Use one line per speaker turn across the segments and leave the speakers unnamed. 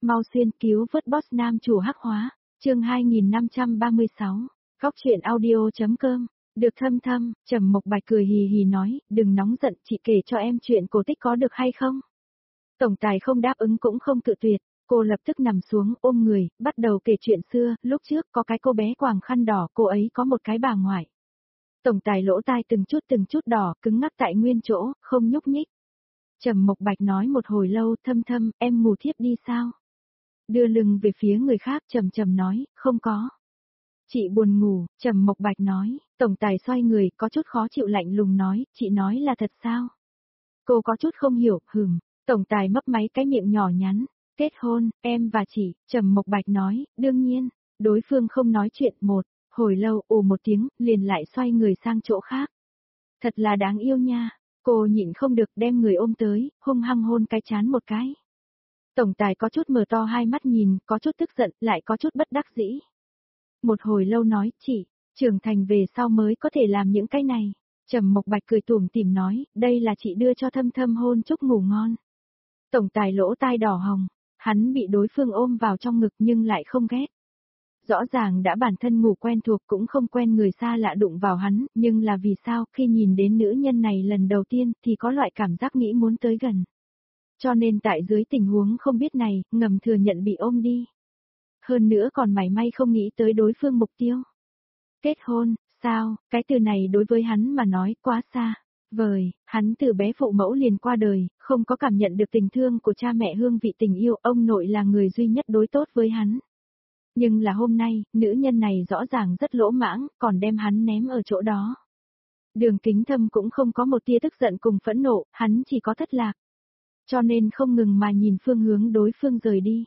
mau xuyên cứu vớt boss nam chủ hắc hóa, chương 2536, góc truyện audio.com. Được Thâm, Trầm Mộc Bạch cười hì hì nói, đừng nóng giận, chị kể cho em chuyện cổ tích có được hay không? Tổng tài không đáp ứng cũng không cự tuyệt, cô lập tức nằm xuống ôm người, bắt đầu kể chuyện xưa, lúc trước có cái cô bé quàng khăn đỏ, cô ấy có một cái bà ngoại. Tổng tài lỗ tai từng chút đỏ, cứng ngắc tại nguyên chỗ, không nhúc nhích. Trầm Mộc Bạch nói một hồi lâu, Thâm, em ngủ thiếp đi sao? Đưa lưng về phía người khác, trầm nói, không có. Chị buồn ngủ, Trầm Mộc Bạch nói, tổng tài xoay người, có chút khó chịu lạnh lùng nói, chị nói là thật sao? Cô có chút không hiểu, tổng tài mấp máy cái miệng nhỏ nhắn, kết hôn, em và chị, Trầm Mộc Bạch nói, đương nhiên, đối phương không nói chuyện hồi lâu, một tiếng, liền lại xoay người sang chỗ khác. Thật là đáng yêu nha, cô nhịn không được đem người ôm tới, hung hăng hôn cái trán một cái. Tổng tài có chút mở to hai mắt nhìn, có chút tức giận, lại có chút bất đắc dĩ. Một hồi lâu nói, chị, trưởng thành về sau mới có thể làm những cái này. Trầm Mộc Bạch cười tủm tỉm nói, đây là chị đưa cho Thâm hôn chúc ngủ ngon. Tổng tài lỗ tai đỏ hồng, hắn bị đối phương ôm vào trong ngực nhưng lại không ghét. Rõ ràng đã bản thân ngủ quen thuộc cũng không quen người xa lạ đụng vào hắn, nhưng là vì sao khi nhìn đến nữ nhân này lần đầu tiên thì có loại cảm giác nghĩ muốn tới gần. Cho nên tại dưới tình huống không biết này, ngầm thừa nhận bị ôm đi. Hơn nữa còn mảy may không nghĩ tới đối phương mục tiêu. Kết hôn, sao, cái từ này đối với hắn mà nói quá xa. Vời, hắn từ bé phụ mẫu liền qua đời, không có cảm nhận được tình thương của cha mẹ hương vị tình yêu, ông nội là người duy nhất đối tốt với hắn. Nhưng là hôm nay, nữ nhân này rõ ràng rất lỗ mãng, còn đem hắn ném ở chỗ đó. Đường Kính Thâm cũng không có một tia tức giận cùng phẫn nộ, hắn chỉ có thất lạc. Cho nên không ngừng mà nhìn phương hướng đối phương rời đi.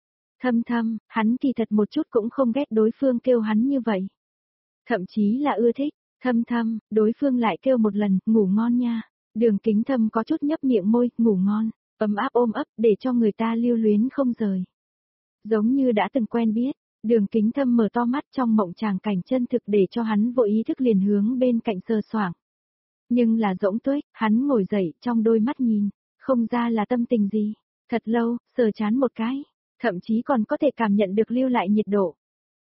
Thâm, hắn thì thật một chút cũng không ghét đối phương kêu hắn như vậy. Thậm chí là ưa thích, Thâm, đối phương lại kêu một lần, ngủ ngon nha. Đường Kính Thâm có chút nhấp miệng môi, ngủ ngon, ấm áp ôm ấp để cho người ta lưu luyến không rời. Giống như đã từng quen biết, Đường Kính Thâm mở to mắt trong mộng tràng cảnh chân thực để cho hắn vô ý thức liền hướng bên cạnh sờ soạng. Nhưng là rỗng tuếch, hắn ngồi dậy trong đôi mắt nhìn, không ra là tâm tình gì. Thật lâu, sờ chán một cái, thậm chí còn có thể cảm nhận được lưu lại nhiệt độ.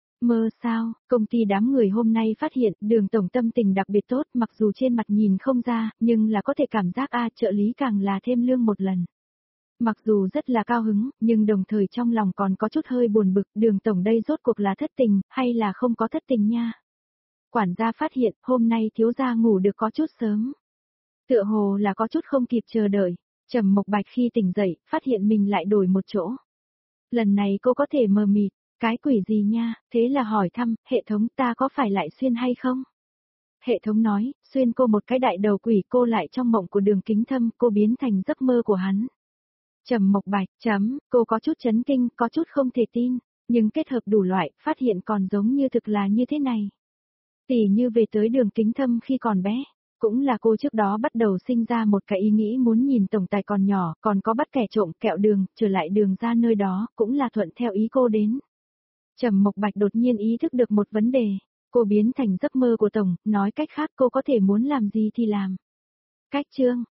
Mơ sao, công ty đám người hôm nay phát hiện Đường tổng tâm tình đặc biệt tốt, mặc dù trên mặt nhìn không ra, nhưng là có thể cảm giác trợ lý càng là thêm lương một lần. Mặc dù rất là cao hứng, nhưng đồng thời trong lòng còn có chút hơi buồn bực, Đường tổng đây rốt cuộc là thất tình, hay là không có thất tình nha. Quản gia phát hiện, hôm nay thiếu gia ngủ được có chút sớm. Tựa hồ là có chút không kịp chờ đợi, Trầm Mộc Bạch khi tỉnh dậy, phát hiện mình lại đổi một chỗ. Lần này cô có thể mờ mịt, cái quỷ gì nha, thế là hỏi thăm, hệ thống ta có phải lại xuyên hay không? Hệ thống nói, xuyên cô một cái đại đầu quỷ, cô lại trong mộng của Đường Kính Thâm, cô biến thành giấc mơ của hắn. Trầm Mộc Bạch, cô có chút chấn kinh, có chút không thể tin, nhưng kết hợp đủ loại, phát hiện còn giống như thực là như thế này. Tỉ như về tới Đường Kính Thâm khi còn bé, cũng là cô trước đó bắt đầu sinh ra một cái ý nghĩ muốn nhìn tổng tài còn nhỏ, còn có bắt kẻ trộm kẹo đường, trở lại đường ra nơi đó, cũng là thuận theo ý cô đến. Trầm Mộc Bạch đột nhiên ý thức được một vấn đề, cô biến thành giấc mơ của tổng, nói cách khác cô có thể muốn làm gì thì làm. Cách chương,